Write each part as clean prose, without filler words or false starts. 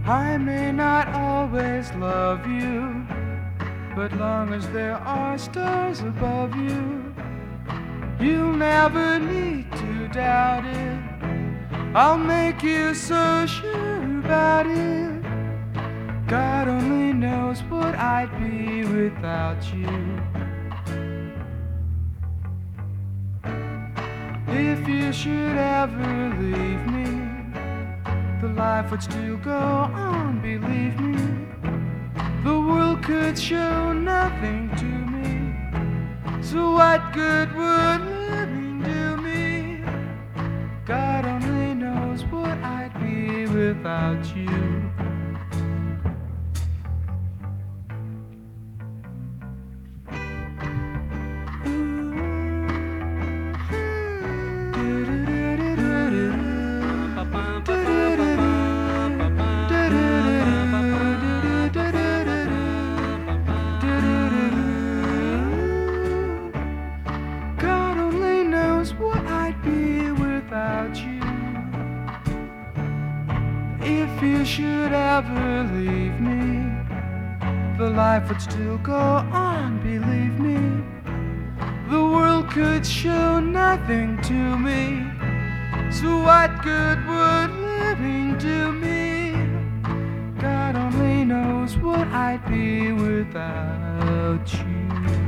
I may not always love you, but long as there are stars above you, you'll never need to doubt it. I'll make you so sure about it. God only knows what I'd be without you. If you should ever leave me, the life would still go on, believe me. The world could show nothing to me, so what good would living do me? God only knows what I'd be without you. God only knows what I'd be without you. If you should ever leave me, the life would still go on, believe me. The world could show nothing to me, so what good would living do me? God only knows what I'd be without you.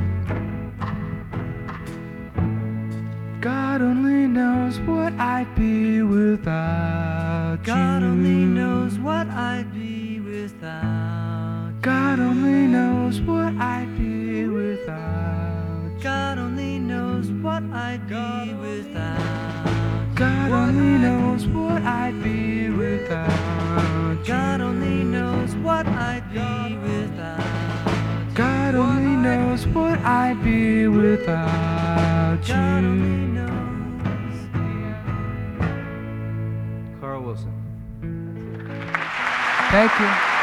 God only knows what I'd be without you. God only knows what I'd be without you. God only knows what I'd be without you. God only knows what I'd be without you. God only knows what I'd be without you. God only knows what I'd be without you. God only knows what I'd be without you. God only knows. Carl Wilson. Thank you.